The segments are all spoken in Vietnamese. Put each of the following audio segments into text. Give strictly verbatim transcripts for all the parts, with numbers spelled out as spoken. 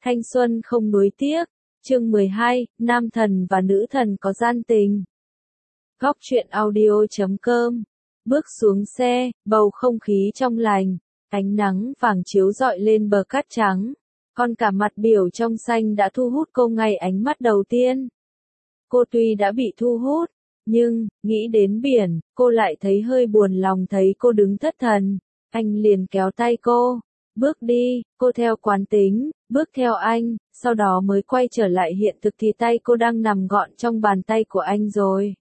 Thanh xuân không nuối tiếc, chương mười hai, nam thần và nữ thần có gian tình. Góc truyện audio chấm com. Bước xuống xe, bầu không khí trong lành, ánh nắng vàng chiếu rọi lên bờ cát trắng. Con cả mặt biểu trong xanh đã thu hút cô ngay ánh mắt đầu tiên. Cô tuy đã bị thu hút, nhưng, nghĩ đến biển, cô lại thấy hơi buồn lòng thấy cô đứng thất thần. Anh liền kéo tay cô. Bước đi, cô theo quán tính, bước theo anh, sau đó mới quay trở lại hiện thực thì tay cô đang nằm gọn trong bàn tay của anh rồi.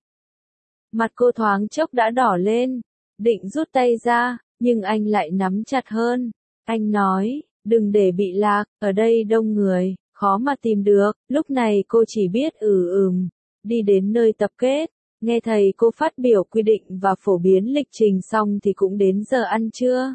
Mặt cô thoáng chốc đã đỏ lên, định rút tay ra, nhưng anh lại nắm chặt hơn. Anh nói, đừng để bị lạc, ở đây đông người, khó mà tìm được. Lúc này cô chỉ biết ừ ừm, đi đến nơi tập kết, nghe thầy cô phát biểu quy định và phổ biến lịch trình xong thì cũng đến giờ ăn trưa.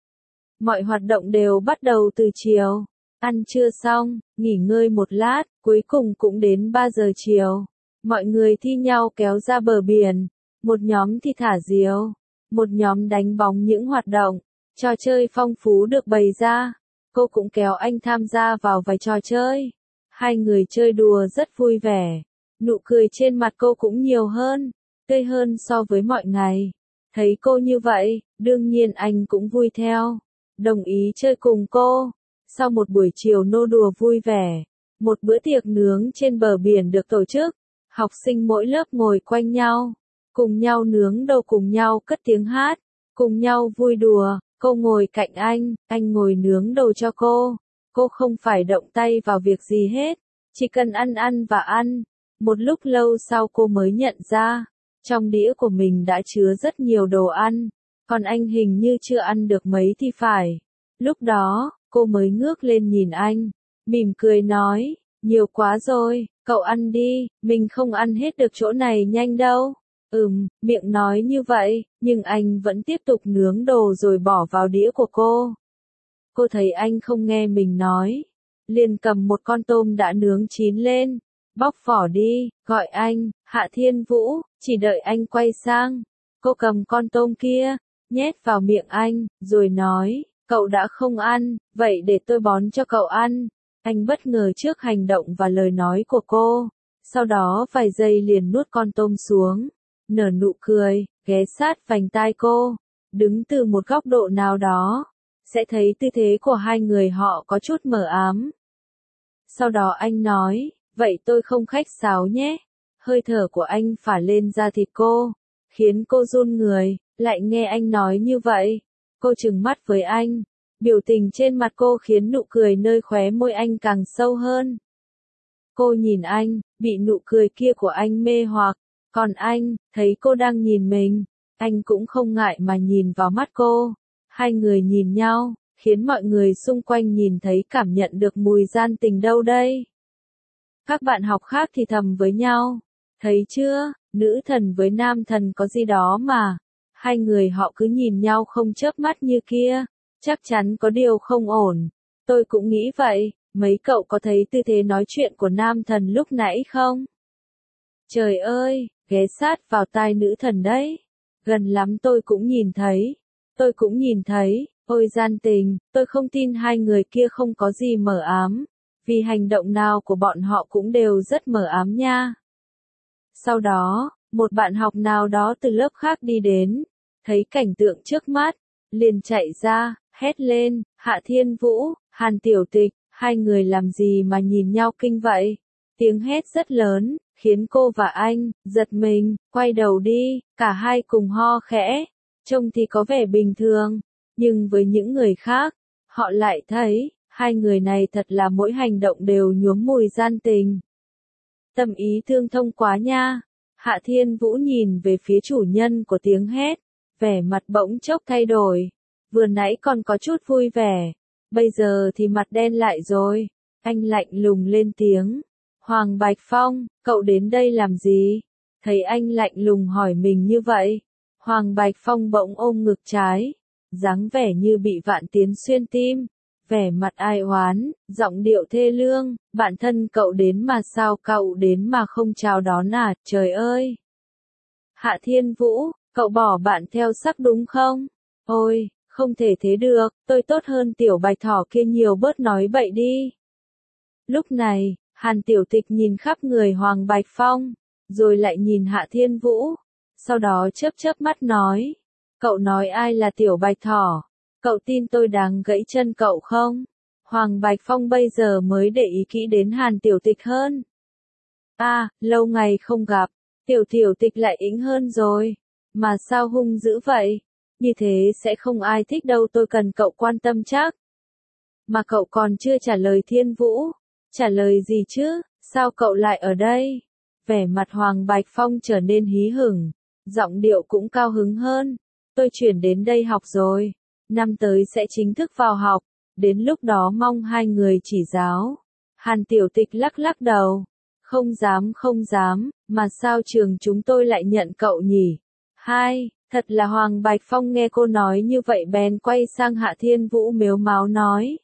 Mọi hoạt động đều bắt đầu từ chiều. Ăn trưa xong, nghỉ ngơi một lát, cuối cùng cũng đến ba giờ chiều. Mọi người thi nhau kéo ra bờ biển. Một nhóm thì thả diều. Một nhóm đánh bóng những hoạt động. Trò chơi phong phú được bày ra. Cô cũng kéo anh tham gia vào vài trò chơi. Hai người chơi đùa rất vui vẻ. Nụ cười trên mặt cô cũng nhiều hơn, tươi hơn so với mọi ngày. Thấy cô như vậy, đương nhiên anh cũng vui theo. Đồng ý chơi cùng cô. Sau một buổi chiều nô đùa vui vẻ, một bữa tiệc nướng trên bờ biển được tổ chức. Học sinh mỗi lớp ngồi quanh nhau, cùng nhau nướng đồ, cùng nhau cất tiếng hát, cùng nhau vui đùa. Cô ngồi cạnh anh, anh ngồi nướng đồ cho cô. Cô không phải động tay vào việc gì hết, chỉ cần ăn ăn và ăn. Một lúc lâu sau cô mới nhận ra, trong đĩa của mình đã chứa rất nhiều đồ ăn. Còn anh hình như chưa ăn được mấy thì phải. Lúc đó, cô mới ngước lên nhìn anh, mỉm cười nói, nhiều quá rồi, cậu ăn đi, mình không ăn hết được chỗ này nhanh đâu. Ừm, miệng nói như vậy, nhưng anh vẫn tiếp tục nướng đồ rồi bỏ vào đĩa của cô. Cô thấy anh không nghe mình nói, liền cầm một con tôm đã nướng chín lên, bóc vỏ đi, gọi anh, Hạ Thiên Vũ, chỉ đợi anh quay sang. Cô cầm con tôm kia, nhét vào miệng anh, rồi nói, cậu đã không ăn, vậy để tôi bón cho cậu ăn. Anh bất ngờ trước hành động và lời nói của cô, sau đó vài giây liền nuốt con tôm xuống, nở nụ cười, ghé sát vành tai cô. Đứng từ một góc độ nào đó, sẽ thấy tư thế của hai người họ có chút mờ ám. Sau đó anh nói, vậy tôi không khách sáo nhé. Hơi thở của anh phả lên da thịt cô, khiến cô run người. Lại nghe anh nói như vậy, cô trừng mắt với anh, biểu tình trên mặt cô khiến nụ cười nơi khóe môi anh càng sâu hơn. Cô nhìn anh, bị nụ cười kia của anh mê hoặc, còn anh, thấy cô đang nhìn mình, anh cũng không ngại mà nhìn vào mắt cô. Hai người nhìn nhau, khiến mọi người xung quanh nhìn thấy cảm nhận được mùi gian tình đâu đây. Các bạn học khác thì thầm với nhau, thấy chưa, nữ thần với nam thần có gì đó mà. Hai người họ cứ nhìn nhau không chớp mắt như kia, chắc chắn có điều không ổn. Tôi cũng nghĩ vậy, mấy cậu có thấy tư thế nói chuyện của nam thần lúc nãy không? Trời ơi, ghé sát vào tai nữ thần đấy. Gần lắm tôi cũng nhìn thấy. Tôi cũng nhìn thấy, ôi gian tình, tôi không tin hai người kia không có gì mờ ám. Vì hành động nào của bọn họ cũng đều rất mờ ám nha. Sau đó, một bạn học nào đó từ lớp khác đi đến, thấy cảnh tượng trước mắt, liền chạy ra, hét lên, Hạ Thiên Vũ, Hàn Tiểu Tịch, hai người làm gì mà nhìn nhau kinh vậy? Tiếng hét rất lớn, khiến cô và anh, giật mình, quay đầu đi, cả hai cùng ho khẽ, trông thì có vẻ bình thường, nhưng với những người khác, họ lại thấy, hai người này thật là mỗi hành động đều nhuốm mùi gian tình. Tâm ý thương thông quá nha. Hạ Thiên Vũ nhìn về phía chủ nhân của tiếng hét, vẻ mặt bỗng chốc thay đổi. Vừa nãy còn có chút vui vẻ, bây giờ thì mặt đen lại rồi. Anh lạnh lùng lên tiếng, Hoàng Bạch Phong, cậu đến đây làm gì? Thấy anh lạnh lùng hỏi mình như vậy, Hoàng Bạch Phong bỗng ôm ngực trái, dáng vẻ như bị vạn tiến xuyên tim. Vẻ mặt ai oán, giọng điệu thê lương, bạn thân cậu đến mà sao cậu đến mà không chào đón à, trời ơi. Hạ Thiên Vũ, cậu bỏ bạn theo sắc đúng không? Ôi, không thể thế được, tôi tốt hơn tiểu bạch thỏ kia nhiều, bớt nói bậy đi. Lúc này, Hàn Tiểu Tịch nhìn khắp người Hoàng Bạch Phong, rồi lại nhìn Hạ Thiên Vũ, sau đó chớp chớp mắt nói, cậu nói ai là Tiểu Bạch Thỏ, cậu tin tôi đáng gãy chân cậu không? Hoàng Bạch Phong bây giờ mới để ý kỹ đến Hàn Tiểu Tịch hơn. A, à, lâu ngày không gặp, Tiểu Tiểu Tịch lại ính hơn rồi, mà sao hung dữ vậy? Như thế sẽ không ai thích đâu, tôi cần cậu quan tâm chắc. Mà cậu còn chưa trả lời Thiên Vũ, trả lời gì chứ, sao cậu lại ở đây? Vẻ mặt Hoàng Bạch Phong trở nên hí hửng, giọng điệu cũng cao hứng hơn. Tôi chuyển đến đây học rồi, năm tới sẽ chính thức vào học, đến lúc đó mong hai người chỉ giáo. Hàn Tiểu Tịch lắc lắc đầu, không dám không dám, mà sao trường chúng tôi lại nhận cậu nhỉ? Hai, thật là Hoàng Bạch Phong nghe cô nói như vậy bèn quay sang Hạ Thiên Vũ mếu máo nói.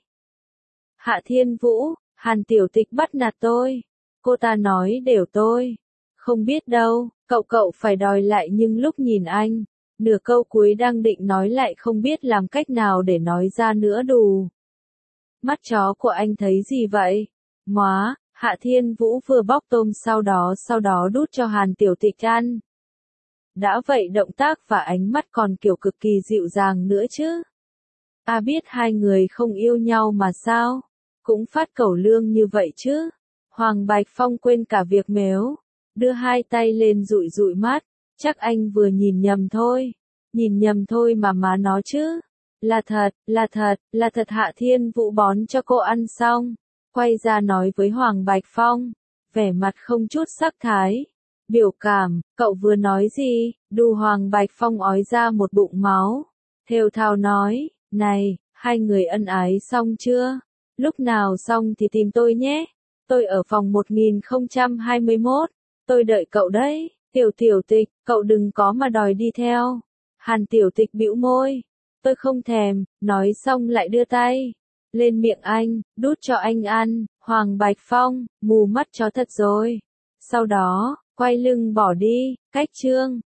Hạ Thiên Vũ, Hàn Tiểu Tịch bắt nạt tôi, cô ta nói đều tôi. Không biết đâu, cậu cậu phải đòi lại, nhưng lúc nhìn anh, nửa câu cuối đang định nói lại không biết làm cách nào để nói ra nữa đù. Mắt chó của anh thấy gì vậy? Móa, Hạ Thiên Vũ vừa bóc tôm sau đó sau đó đút cho Hàn Tiểu Tịch ăn. Đã vậy động tác và ánh mắt còn kiểu cực kỳ dịu dàng nữa chứ. À biết hai người không yêu nhau mà sao? Cũng phát cẩu lương như vậy chứ. Hoàng Bạch Phong quên cả việc mếu, đưa hai tay lên dụi dụi mắt, chắc anh vừa nhìn nhầm thôi. Nhìn nhầm thôi mà má nó chứ. Là thật, là thật, là thật. Hạ Thiên Vũ bón cho cô ăn xong, quay ra nói với Hoàng Bạch Phong, vẻ mặt không chút sắc thái. Biểu cảm, cậu vừa nói gì? Đù Hoàng Bạch Phong ói ra một bụng máu. Thều thào nói, này, hai người ân ái xong chưa? Lúc nào xong thì tìm tôi nhé. Tôi ở phòng một nghìn không trăm hai mươi mốt. Tôi đợi cậu đấy. Tiểu Tiểu Tịch, cậu đừng có mà đòi đi theo. Hàn Tiểu Tịch bĩu môi. Tôi không thèm, nói xong lại đưa tay lên miệng anh, đút cho anh ăn. Hoàng Bạch Phong, mù mắt chó thật rồi. Sau đó, quay lưng bỏ đi, cách chương.